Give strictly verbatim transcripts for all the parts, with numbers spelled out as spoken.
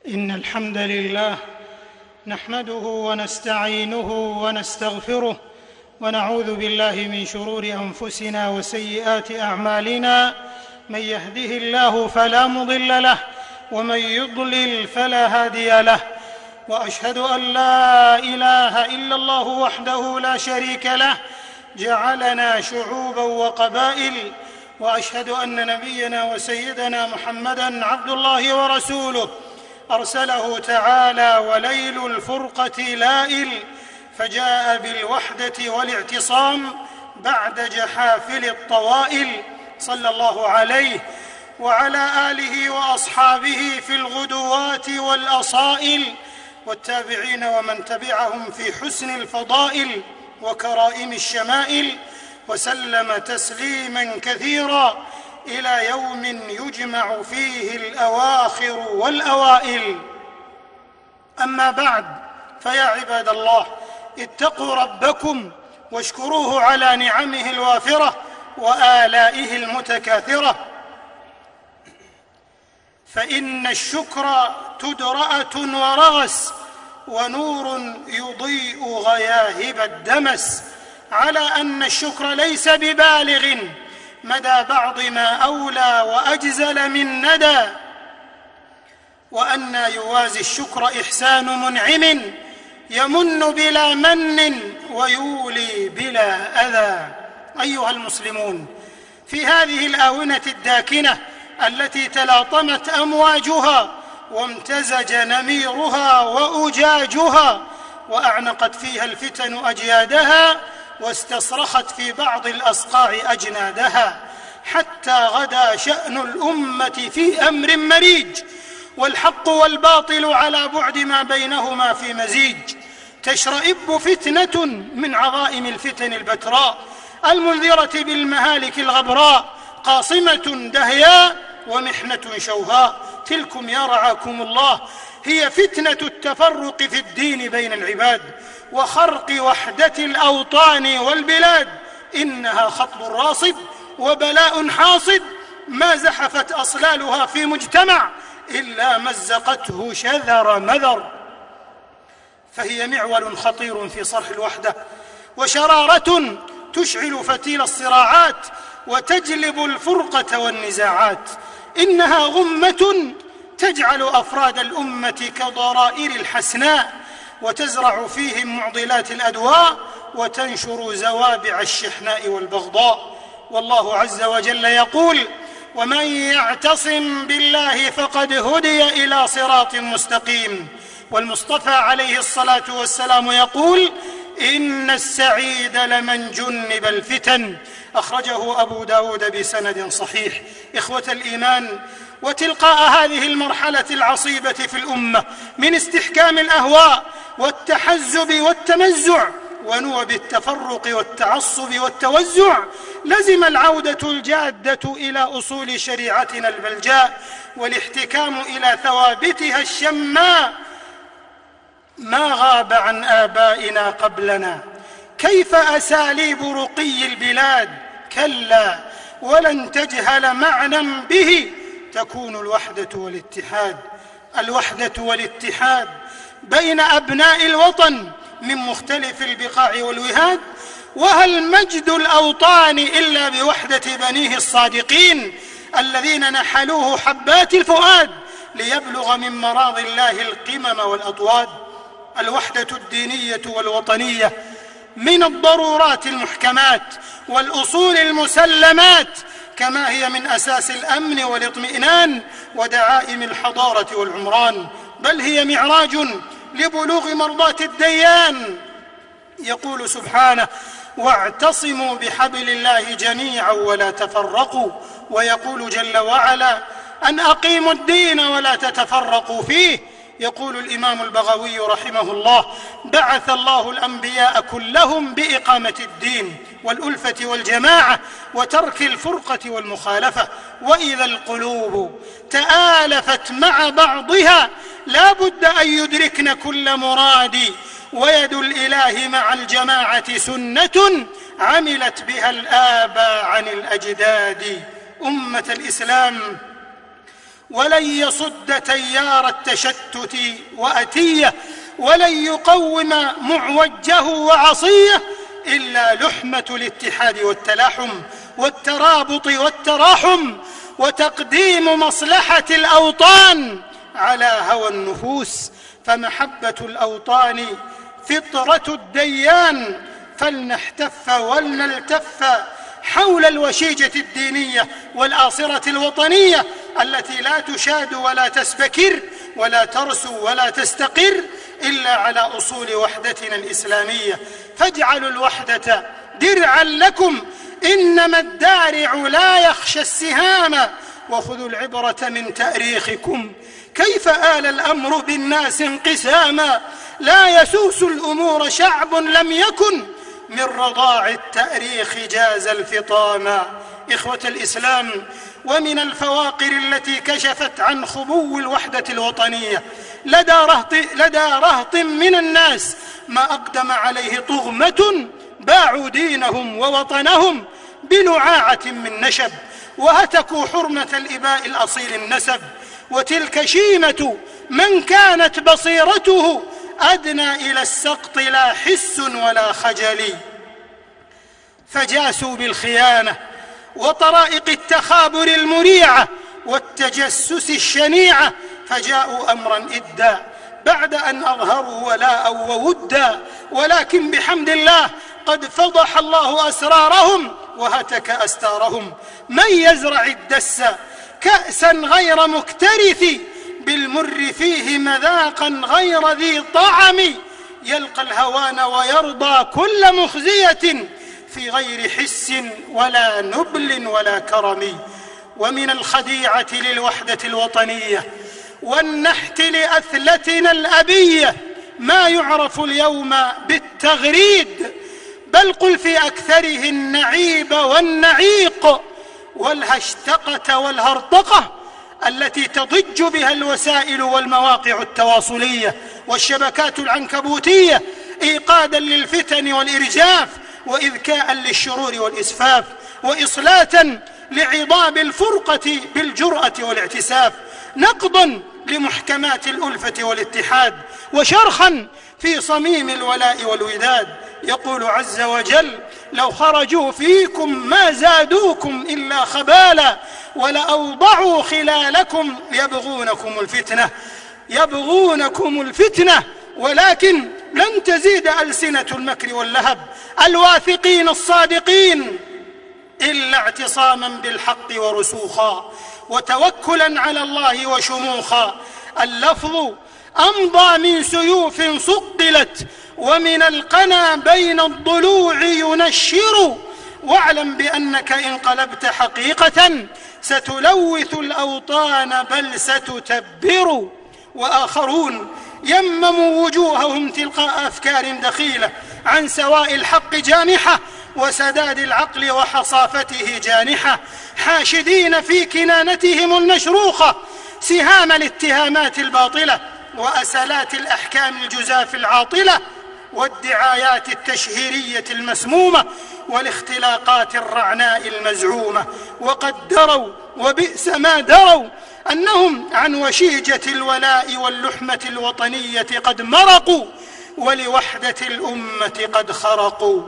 إن الحمد لله نحمده ونستعينه ونستغفره ونعوذ بالله من شرور أنفسنا وسيئات أعمالنا. من يهده الله فلا مضل له ومن يضلل فلا هادي له، وأشهد أن لا إله إلا الله وحده لا شريك له جعلنا شعوبا وقبائل، وأشهد أن نبينا وسيدنا محمدًا عبد الله ورسوله أرسله تعالى وليل الفرقة لائل، فجاء بالوحدة والاعتصام بعد جحافل الطوائل، صلى الله عليه وعلى آله وأصحابه في الغدوات والأصائل، والتابعين ومن تبعهم في حسن الفضائل وكرائم الشمائل، وسلم تسليما كثيرا إلى يوم يجمع فيه الأواخر والأوائل. أما بعد، فيا عباد الله، اتقوا ربكم واشكروه على نعمه الوافرة وآلائه المتكاثرة، فإن الشكر تدرأة ورغس ونور يضيء غياهب الدمس، على أن الشكر ليس ببالغ مدى بعض ما أولى وأجزل من ندى، وأن يوازي الشكر إحسان منعم يمن بلا من ويولي بلا أذى. أيها المسلمون، في هذه الآونة الداكنة التي تلاطمت أمواجها وامتزج نميرها وأجاجها وأعنقت فيها الفتن أجيادها واستصرخت في بعض الأصقاع أجنادها، حتى غدا شأن الأمة في أمر مريج، والحق والباطل على بعد ما بينهما في مزيج، تشرئب فتنة من عظائم الفتن البتراء المنذرة بالمهالك الغبراء، قاصمة دهياء ومحنة شوهاء. تلكم يا رعاكم الله هي فتنة التفرق في الدين بين العباد وخرق وحدة الأوطان والبلاد. إنها خطب راصد وبلاء حاصد، ما زحفت أصلالها في مجتمع إلا مزقته شذر مذر، فهي معول خطير في صرح الوحدة وشرارة تشعل فتيل الصراعات وتجلب الفرقة والنزاعات. إنها غمة تجعل أفراد الأمة كضرائر الحسناء وتزرع فيهم معضلات الأدواء وتنشر زوابع الشحناء والبغضاء. والله عز وجل يقول: ومن يعتصم بالله فقد هدي إلى صراط مستقيم. والمصطفى عليه الصلاة والسلام يقول: إن السعيد لمن جنب الفتن. أخرجه أبو داود بسند صحيح. إخوة الإيمان، وتلقاء هذه المرحلة العصيبة في الأمة من استحكام الأهواء والتحزب والتمزع ونوب التفرق والتعصب والتوزع، لزم العودة الجادة إلى أصول شريعتنا البلجاء والاحتكام إلى ثوابتها الشماء. ما غاب عن آبائنا قبلنا كيف أساليب رقي البلاد، كلا ولن تجهل معنى به تكون الوحدة والاتحاد. الوحدة والاتحاد بين أبناء الوطن من مختلف البقاع والوهاد. وهل مجد الأوطان إلا بوحدة بنيه الصادقين الذين نحلوه حبات الفؤاد ليبلغ من مراض الله القمم والأطواد؟ الوحدة الدينية والوطنية من الضرورات المحكمات والأصول المسلمات، كما هي من أساس الأمن والاطمئنان ودعائم الحضارة والعمران، بل هي معراج لبلوغ مرضاة الديان. يقول سبحانه: واعتصموا بحبل الله جميعا ولا تفرقوا. ويقول جل وعلا: أن أقيموا الدين ولا تتفرقوا فيه. يقول الإمام البغوي رحمه الله: بعث الله الأنبياء كلهم بإقامة الدين والألفة والجماعة وترك الفرقة والمخالفة. وإذا القلوب تآلفت مع بعضها لا بد أن يدركن كل مراد، ويد الإله مع الجماعة سنة عملت بها الآباء عن الأجداد. أمة الإسلام، ولن يصد تيار التشتت وأتيه، ولن يقوم معوجه وعصيه إلا لحمة الاتحاد والتلاحم والترابط والتراحم، وتقديم مصلحة الأوطان على هوى النفوس. فمحبة الأوطان فطرة الديان، فلنحتف ولنلتف حول الوشيجة الدينية والآصرة الوطنية التي لا تشاد ولا تسبكر ولا ترسو ولا تستقر إلا على أصول وحدتنا الإسلامية. فاجعلوا الوحدة درعا لكم، إنما الدارع لا يخشى السهام، وخذوا العبرة من تاريخكم كيف آل الأمر بالناس انقساما. لا يسوس الأمور شعب لم يكن من رضاع التاريخ جاز الفطاما. إخوة الإسلام، ومن الفواقر التي كشفت عن خبو الوحدة الوطنية لدى رهط, لدى رهط من الناس ما أقدم عليه طغمة باعوا دينهم ووطنهم بلعاعة من نشب، وهتكوا حرمة الإباء الأصيل النسب، وتلك شيمة من كانت بصيرته أدنى إلى السقط لا حس ولا خجل. فجاسوا بالخيانة وطرائق التخابر المريعة والتجسس الشنيعة، فجاءوا أمرا إدا بعد أن أظهروا ولاء وودا، ولكن بحمد الله قد فضح الله أسرارهم وهتك أستارهم. من يزرع الدس كأسا غير مكترث، بالمر فيه مذاقا غير ذي طعم، يلقى الهوان ويرضى كل مخزية في غير حس ولا نبل ولا كرم. ومن الخديعة للوحدة الوطنية والنحت لأثلتنا الأبية ما يعرف اليوم بالتغريد، بل قل في أكثره النعيب والنعيق والهشتقة والهرطقة التي تضج بها الوسائل والمواقع التواصلية والشبكات العنكبوتية إيقادا للفتن والإرجاف، وإذكاء للشرور والإسفاف، وإصلاتا لعضاب الفرقة بالجرأة والاعتساف، نقضا لمحكمات الألفة والاتحاد، وشرخا في صميم الولاء والوداد. يقول عز وجل: لو خرجوا فيكم ما زادوكم إلا خبالا ولأوضعوا خلالكم يبغونكم الفتنة يبغونكم الفتنة ولكن لن تزيد ألسنة المكر واللهب الواثقين الصادقين إلا اعتصاما بالحق ورسوخا وتوكلا على الله وشموخا. اللفظ أمضى من سيوف صقلت ومن القنا بين الضلوع ينشر، واعلم بأنك إن قلبت حقيقة ستلوث الأوطان بل ستتبر. وآخرون يمموا وجوههم تلقاء أفكار دخيلة عن سواء الحق جانحة وسداد العقل وحصافته جانحة، حاشدين في كنانتهم المشروخة سهام الاتهامات الباطلة وأسلات الأحكام الجزاف العاطلة والدعايات التشهيرية المسمومة والاختلاقات الرعناء المزعومة، وقد دروا وبئس ما دروا أنهم عن وشيجة الولاء واللحمة الوطنية قد مرقوا ولوحدة الأمة قد خرقوا.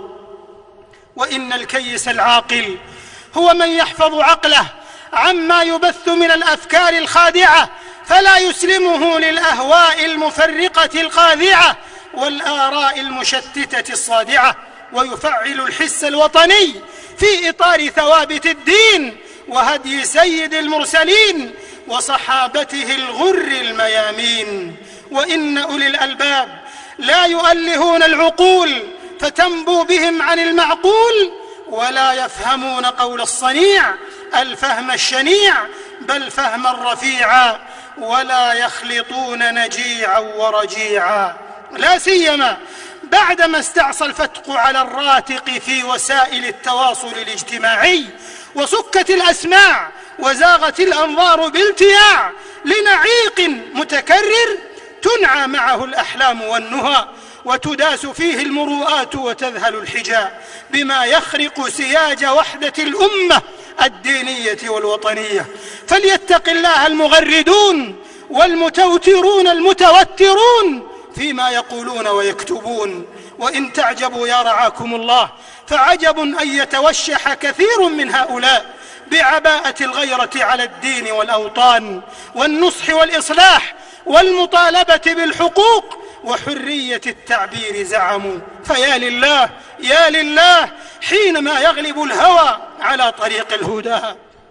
وإن الكيس العاقل هو من يحفظ عقله عما يبث من الأفكار الخادعة فلا يسلمه للأهواء المفرقة القاذعة والآراء المشتتة الصادعة، ويفعل الحس الوطني في إطار ثوابت الدين وهدي سيد المرسلين وصحابته الغر الميامين. وإن أولي الألباب لا يؤلهون العقول فتنبو بهم عن المعقول، ولا يفهمون قول الصنيع الفهم الشنيع بل فهما رفيعا، ولا يخلطون نجيعا ورجيعا، لا سيما بعدما استعصى الفتق على الراتق في وسائل التواصل الاجتماعي وسكت الأسماع وزاغت الأنظار بالتياع لنعيق متكرر تنعى معه الأحلام والنهى وتداس فيه المروءات وتذهل الحجاء بما يخرق سياج وحدة الأمة الدينية والوطنية. فليتق الله المغردون والمتوترون المتوترون فيما يقولون ويكتبون. وإن تعجبوا يا رعاكم الله فعجب أن يتوشح كثير من هؤلاء بعباءة الغيرة على الدين والأوطان والنصح والإصلاح والمطالبة بالحقوق وحرية التعبير زعموا. فيا لله يا لله حينما يغلب الهوى على طريق الهدى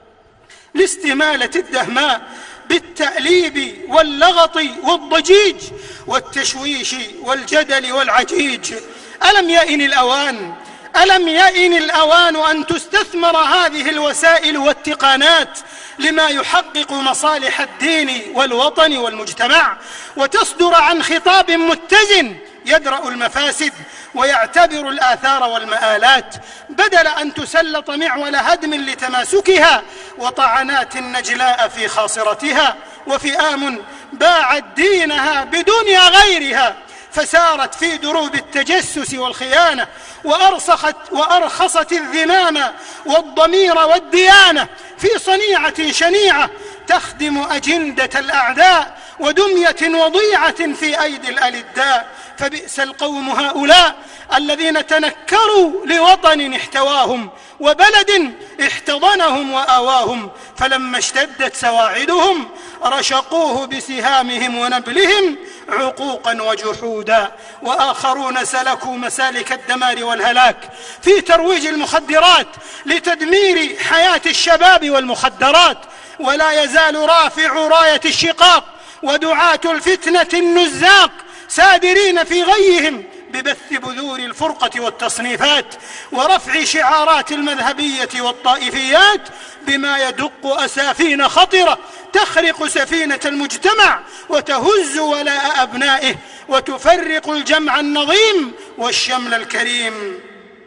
لاستمالة الدهماء بالتأليب واللغط والضجيج والتشويش والجدل والعجيج. ألم يئن الأوان ألم يئن الأوان أن تستثمر هذه الوسائل والتقانات لما يحقق مصالح الدين والوطن والمجتمع، وتصدر عن خطاب متزن يدرأ المفاسد ويعتبر الآثار والمآلات، بدل أن تسلط معول هدم لتماسكها وطعنات نجلاء في خاصرتها، وفئام باعت دينها بدنيا غيرها فسارت في دروب التجسس والخيانة، وأرسخت, وأرخصت الذمام والضمير والديانة في صنيعة شنيعة تخدم أجندة الأعداء ودمية وضيعة في أيدي الألداء. فبئس القوم هؤلاء الذين تنكروا لوطن احتواهم وبلد احتضنهم وآواهم، فلما اشتدت سواعدهم رشقوه بسهامهم ونبلهم عقوقا وجحودا. وآخرون سلكوا مسالك الدمار والهلاك في ترويج المخدرات لتدمير حياة الشباب والمخدرات. ولا يزال رافع راية الشقاق ودعاة الفتنة النزاق سادرين في غيهم ببث بذور الفرقة والتصنيفات ورفع شعارات المذهبية والطائفيات بما يدق أسافين خطرة تخرق سفينة المجتمع وتهز ولاء أبنائه وتفرق الجمع النظيم والشمل الكريم.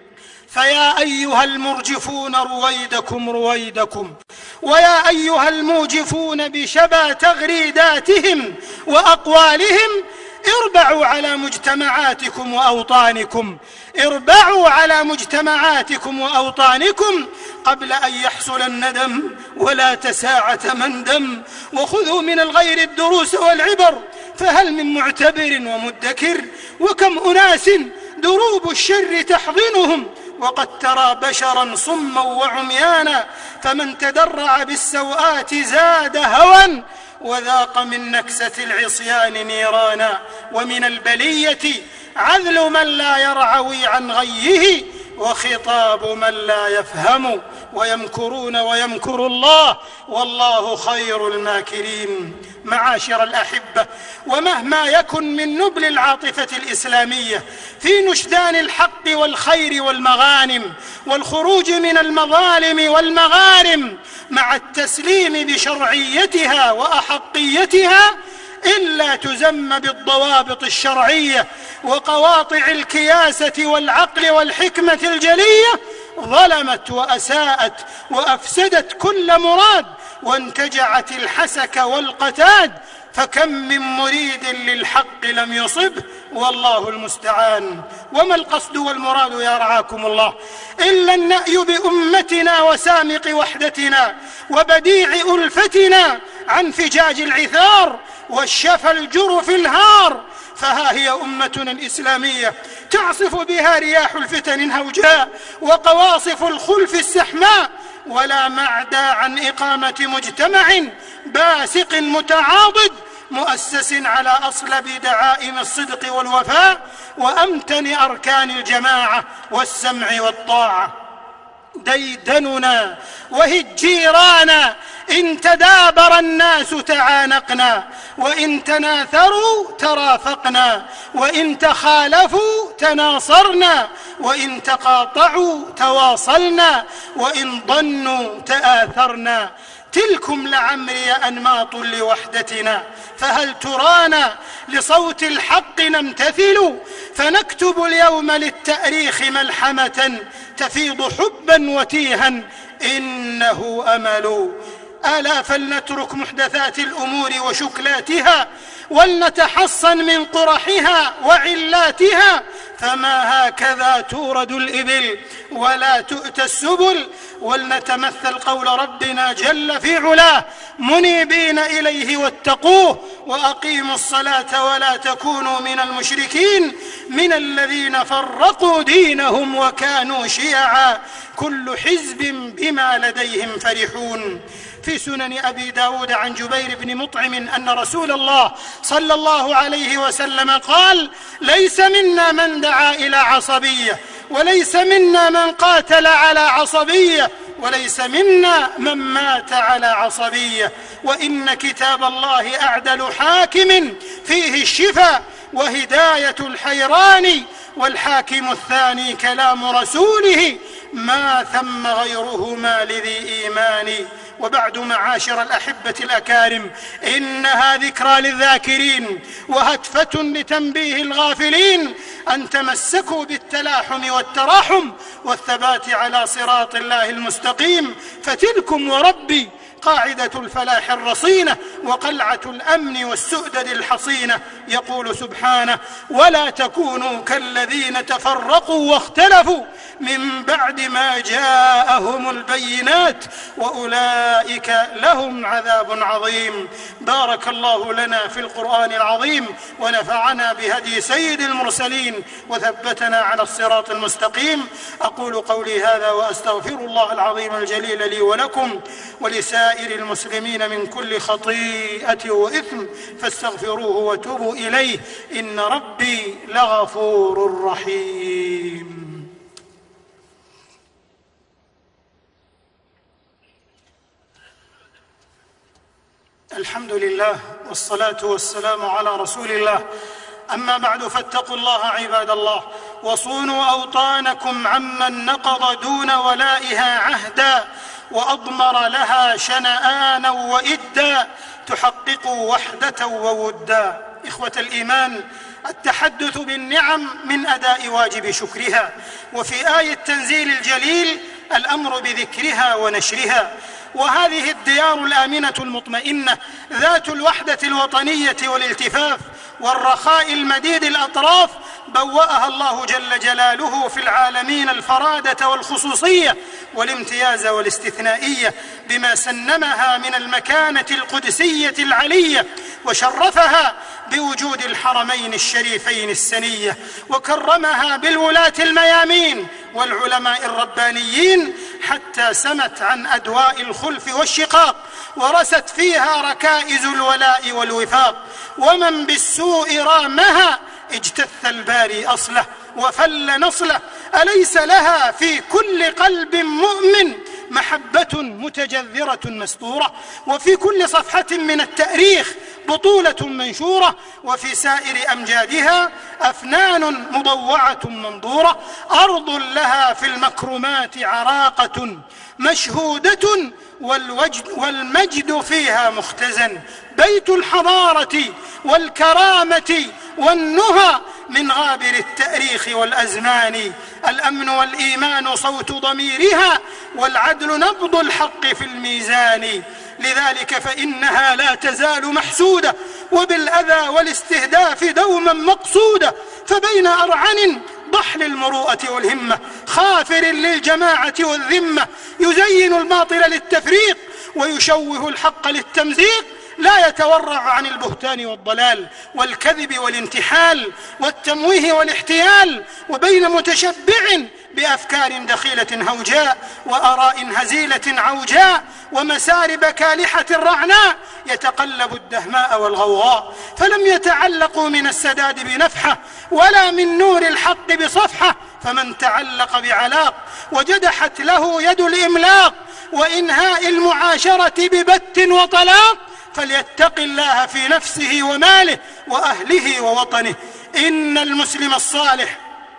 فيا أيها المرجفون رويدكم رويدكم، ويا أيها الموجفون بشبا تغريداتهم وأقوالهم، اربعوا على مجتمعاتكم وأوطانكم اربعوا على مجتمعاتكم وأوطانكم قبل أن يحصل الندم ولا تساعة مندم. وخذوا من الغير الدروس والعبر، فهل من معتبر ومدكر؟ وكم أناس دروب الشر تحضنهم وقد ترى بشرا صما وعميانا، فمن تدرع بالسوءات زاد هوى وذاق من نكسة العصيان نيرانا. ومن البلية عذل من لا يرعوي عن غيه وخطاب من لا يفهم، ويمكرون ويمكر الله والله خير الماكرين. معاشر الأحبة، ومهما يكن من نبل العاطفة الإسلامية في نشدان الحق والخير والمغانم والخروج من المظالم والمغارم مع التسليم بشرعيتها وأحقيتها، إلا تزم بالضوابط الشرعية وقواطع الكياسة والعقل والحكمة الجلية، ظلمت وأساءت وأفسدت كل مراد وانتجعت الحسك والقتاد. فكم من مريد للحق لم يصبه والله المستعان. وما القصد والمراد يا رعاكم الله إلا النأي بأمتنا وسامق وحدتنا وبديع ألفتنا عن فجاج العثار والشفى الجرف الهار. فها هي أمتنا الإسلامية تعصف بها رياح الفتن هوجاء وقواصف الخلف السحماء، ولا معدى عن إقامة مجتمع باسق متعاضد مؤسس على أصلب دعائم الصدق والوفاء وأمتن أركان الجماعة والسمع والطاعة. ديدننا وهجيرانا إن تدابر الناس تعانقنا، وإن تناثروا ترافقنا، وإن تخالفوا تناصرنا، وإن تقاطعوا تواصلنا، وإن ضنوا تآثرنا. تلكم لعمري أنماط لوحدتنا، فهل ترانا لصوت الحق نمتثل؟ فنكتب اليوم للتأريخ ملحمة تفيض حبا وتيها إنه أمل. ألا فلنترك محدثات الأمور وشكلاتها ولنتحصن من قرحها وعلاتها، فما هكذا تورد الإبل ولا تؤتى السبل ولنتمثل قول ربنا جل في علاه: منيبين إليه واتقوه وأقيموا الصلاة ولا تكونوا من المشركين من الذين فرقوا دينهم وكانوا شيعا كل حزب بما لديهم فرحون. في سنن أبي داود عن جبير بن مطعم أن رسول الله صلى الله عليه وسلم قال: ليس منا من دعا إلى عصبية، وليس منا من قاتل على عصبية، وليس منا من مات على عصبية، وإن كتاب الله أعدل حاكم فيه الشفاء وهداية الحيران، والحاكم الثاني كلام رسوله ما ثم غيرهما لذي إيمان. وبعد، معاشر الأحبة الأكارم، إنها ذكرى للذاكرين وهتفة لتنبيه الغافلين أن تمسكوا بالتلاحم والتراحم والثبات على صراط الله المستقيم، فتلكم وربي قاعدة الفلاح الرصينة وقلعة الأمن والسؤدد الحصينة. يقول سبحانه: ولا تكونوا كالذين تفرقوا واختلفوا من بعد ما جاءهم البينات وأولئك لهم عذاب عظيم. بارك الله لنا في القرآن العظيم، ونفعنا بهدي سيد المرسلين، وثبتنا على الصراط المستقيم. أقول قولي هذا وأستغفر الله العظيم الجليل لي ولكم ولسائر المسلمين من كل خطيئة وإثم، فاستغفروه وتوبوا إليه، إن ربي لغفور رحيم. الحمد لله والصلاة والسلام على رسول الله، أما بعد، فاتقوا الله عباد الله، وصونوا أوطانكم عمن نقض دون ولائها عهدا وأضمر لها شنآنا وإدا تحققوا وحدة وودا. إخوة الإيمان، التحدث بالنعم من أداء واجب شكرها، وفي آية التنزيل الجليل الأمر بذكرها ونشرها. وهذه الديار الآمنة المطمئنة ذات الوحدة الوطنية والالتفاف والرخاء المديد الأطراف بوأها الله جل جلاله في العالمين الفرادة والخصوصية والامتياز والاستثنائية، بما سنمها من المكانة القدسية العلية، وشرفها بوجود الحرمين الشريفين السنية، وكرمها بالولاة الميامين والعلماء الربانيين، حتى سمت عن أدواء الخلف والشقاق، ورست فيها ركائز الولاء والوفاق. ومن بالسوء رامها اجتث الباري أصله وفل نصله. أليس لها في كل قلب مؤمن محبة متجذرة مستورة، وفي كل صفحة من التاريخ بطولة منشورة، وفي سائر أمجادها أفنان مضوعة منظورة، أرض لها في المكرمات عراقة مشهودة والوجد والمجد فيها مختزن، بيت الحضارة والكرامة والنهى من غابر التاريخ والأزمان، الأمن والإيمان صوت ضميرها والعدل نبض الحق في الميزان. لذلك فإنها لا تزال محسودة وبالأذى والاستهداف دوما مقصودة، فبين أرعن ضحل المروءة والهمة خافر للجماعة والذمة، يزين الباطل للتفريق ويشوه الحق للتمزيق، لا يتورع عن البهتان والضلال والكذب والانتحال والتمويه والاحتيال، وبين متشبع بأفكار دخيلة هوجاء وآراء هزيلة عوجاء ومسارب كالحة رعناء يتقلب الدهماء والغوغاء، فلم يتعلقوا من السداد بنفحة ولا من نور الحق بصفحة، فمن تعلق بعلاق وجدحت له يد الإملاق وإنهاء المعاشرة ببت وطلاق، فليتق الله في نفسه وماله وأهله ووطنه. إن المسلم الصالح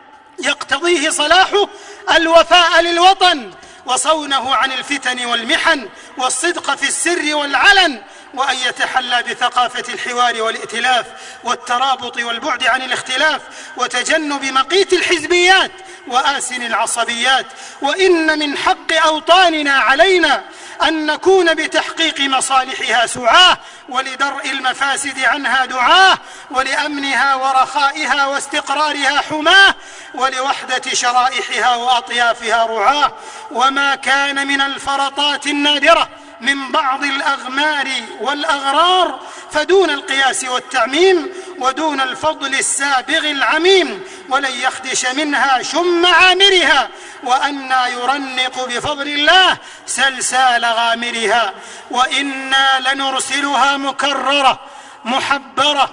يقتضيه صلاحه الوفاء للوطن وصونه عن الفتن والمحن والصدق في السر والعلن، وأن يتحلى بثقافة الحوار والائتلاف والترابط والبعد عن الاختلاف وتجنب مقيت الحزبيات وآسن العصبيات. وإن من حق أوطاننا علينا أن نكون بتحقيق مصالحها سعاة، ولدرء المفاسد عنها دعاة، ولأمنها ورخائها واستقرارها حماة، ولوحدة شرائحها وأطيافها رعاة. وما كان من الفرطات النادرة من بعض الأغمار والأغرار فدون القياس والتعميم، ودون الفضل السابغ العميم، ولن يخدش منها شم عامرها، وأنا يرنق بفضل الله سلسال غامرها. وإنا لنرسلها مكررة محبرة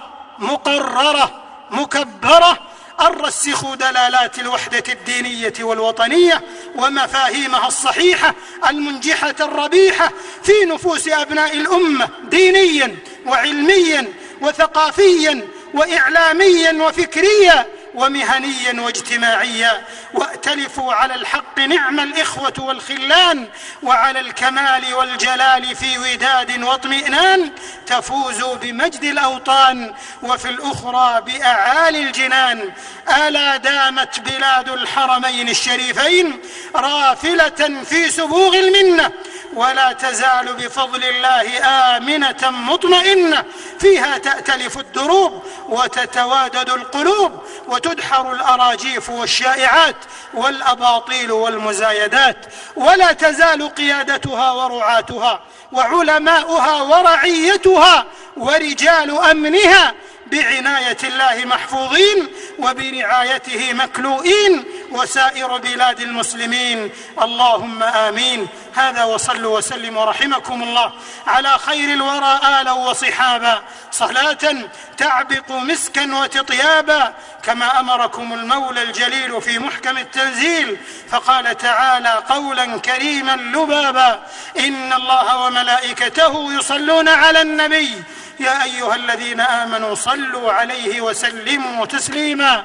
مقررة مكبرة، الرسخ دلالات الوحدة الدينية والوطنية ومفاهيمها الصحيحة المنجحة الربيحة في نفوس أبناء الأمة دينيا وعلميا وثقافيا وإعلاميا وفكريا ومهنيا واجتماعيا. وائتلفوا على الحق نعم الإخوة والخلان، وعلى الكمال والجلال في وداد واطمئنان، تفوزوا بمجد الأوطان وفي الأخرى بأعالي الجنان. ألا دامت بلاد الحرمين الشريفين رافلة في سبوغ المنة، ولا تزال بفضل الله آمنة مطمئنة، فيها تأتلف الدروب وتتوادد القلوب، وتدحر الأراجيف والشائعات والأباطيل والمزايدات، ولا تزال قيادتها ورعاتها وعلماؤها ورعيتها ورجال أمنها بعناية الله محفوظين وبرعايته مكلوئين، وسائر بلاد المسلمين اللهم آمين. هذا وصلوا وسلموا رحمكم الله على خير الورى آلا وصحابا، صلاة تعبق مسكا وتطيابا، كما أمركم المولى الجليل في محكم التنزيل، فقال تعالى قولا كريما لبابا: إن الله وملائكته يصلون على النبي يا أيها الذين آمنوا صلوا عليه وسلموا تسليما.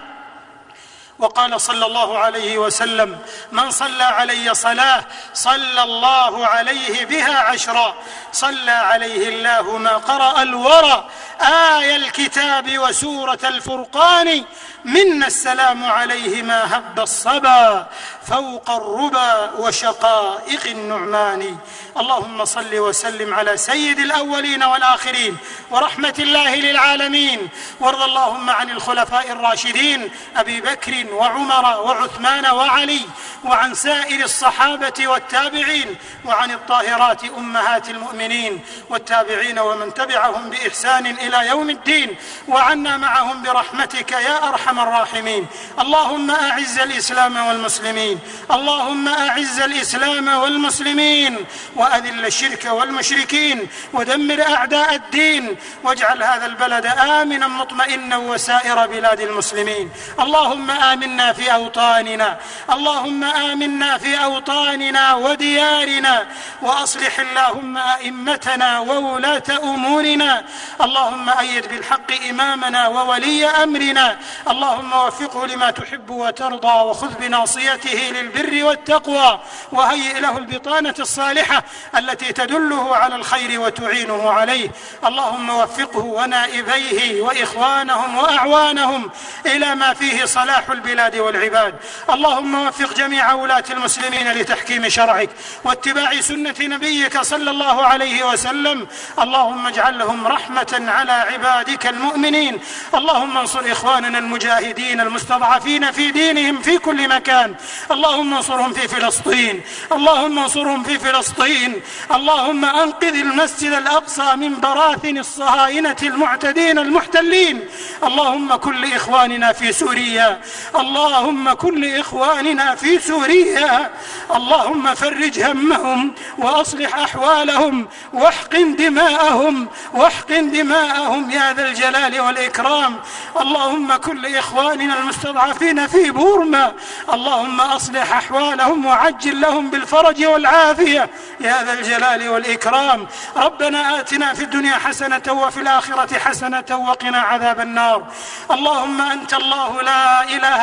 وقال صلى الله عليه وسلم: من صلى علي صلاة صلى الله عليه بها عشرا، صلى عليه الله ما قرأ الورى آية الكتاب وسورة الفرقان، منا السلام عليه ما هب الصبا فوق الربا وشقائق النعمان. اللهم صل وسلم على سيد الأولين والآخرين ورحمة الله للعالمين، وارض اللهم عن الخلفاء الراشدين أبي بكر وعمر وعثمان وعلي، وعن سائر الصحابة والتابعين، وعن الطاهرات أمهات المؤمنين والتابعين ومن تبعهم بإحسان إلى يوم الدين، وعنا معهم برحمتك يا أرحم الراحمين. اللهم أعز الإسلام والمسلمين، اللهم أعز الإسلام والمسلمين، وأذل الشرك والمشركين، ودمر أعداء الدين، واجعل هذا البلد آمنا مطمئنا وسائر بلاد المسلمين. اللهم آمنا في أوطاننا، اللهم آمنا في أوطاننا وديارنا، وأصلح اللهم أئمتنا وولاة أمورنا. اللهم أيد بالحق إمامنا وولي أمرنا، اللهم وفقه لما تحب وترضى، وخذ بناصيته للبر والتقوى، وهيئ له البطانة الصالحة التي تدله على الخير وتعينه عليه. اللهم وفقه ونائبيه وإخوانهم وأعوانهم إلى ما فيه صلاح البلاد والعباد. اللهم وفق جميع ولاة المسلمين لتحكيم شرعك واتباع سنة نبيك صلى الله عليه وسلم. اللهم اجعلهم رحمة على عبادك المؤمنين. اللهم انصر إخواننا المجاهدين المستضعفين في دينهم في كل مكان، اللهم انصرهم في فلسطين، اللهم انصرهم في فلسطين. اللهم أنقذ المسجد الأقصى من براثن الصهاينة المعتدين المحتلين. اللهم كل إخواننا في سوريا، اللهم كل إخواننا في سوريا، اللهم فرج همهم وأصلح أحوالهم واحقن دماءهم واحقن دماءهم يا ذا الجلال والإكرام. اللهم كل إخواننا المستضعفين في بورما، اللهم أصلح أحوالهم وعجل لهم بالفرج والعافية يا ذا الجلال والإكرام. ربنا آتنا في الدنيا حسنة وفي الآخرة حسنة وقنا عذاب النار. اللهم أنت الله لا إله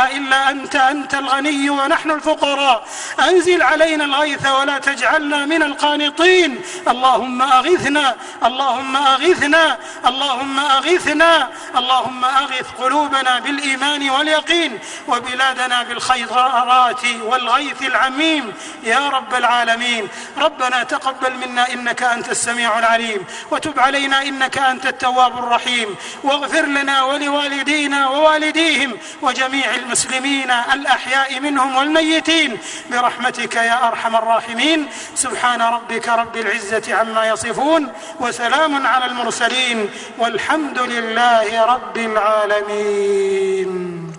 إله إلا أنت، أنت الغني ونحن الفقراء. أنزل علينا الغيث ولا تجعلنا من القانطين. اللهم أغثنا، اللهم أغثنا، اللهم أغثنا، اللهم أغث قلوبنا بالإيمان واليقين، وبلادنا بالخيرات والغيث العميم يا رب العالمين. ربنا تقبل منا إنك أنت السميع العليم، وتب علينا إنك أنت التواب الرحيم، واغفر لنا ولوالدينا ووالديهم وجميع المسلمين الأحياء منهم والميتين برحمتك يا أرحم الراحمين. سبحان ربك رب العزة عما يصفون، وسلام على المرسلين، والحمد لله رب العالمين.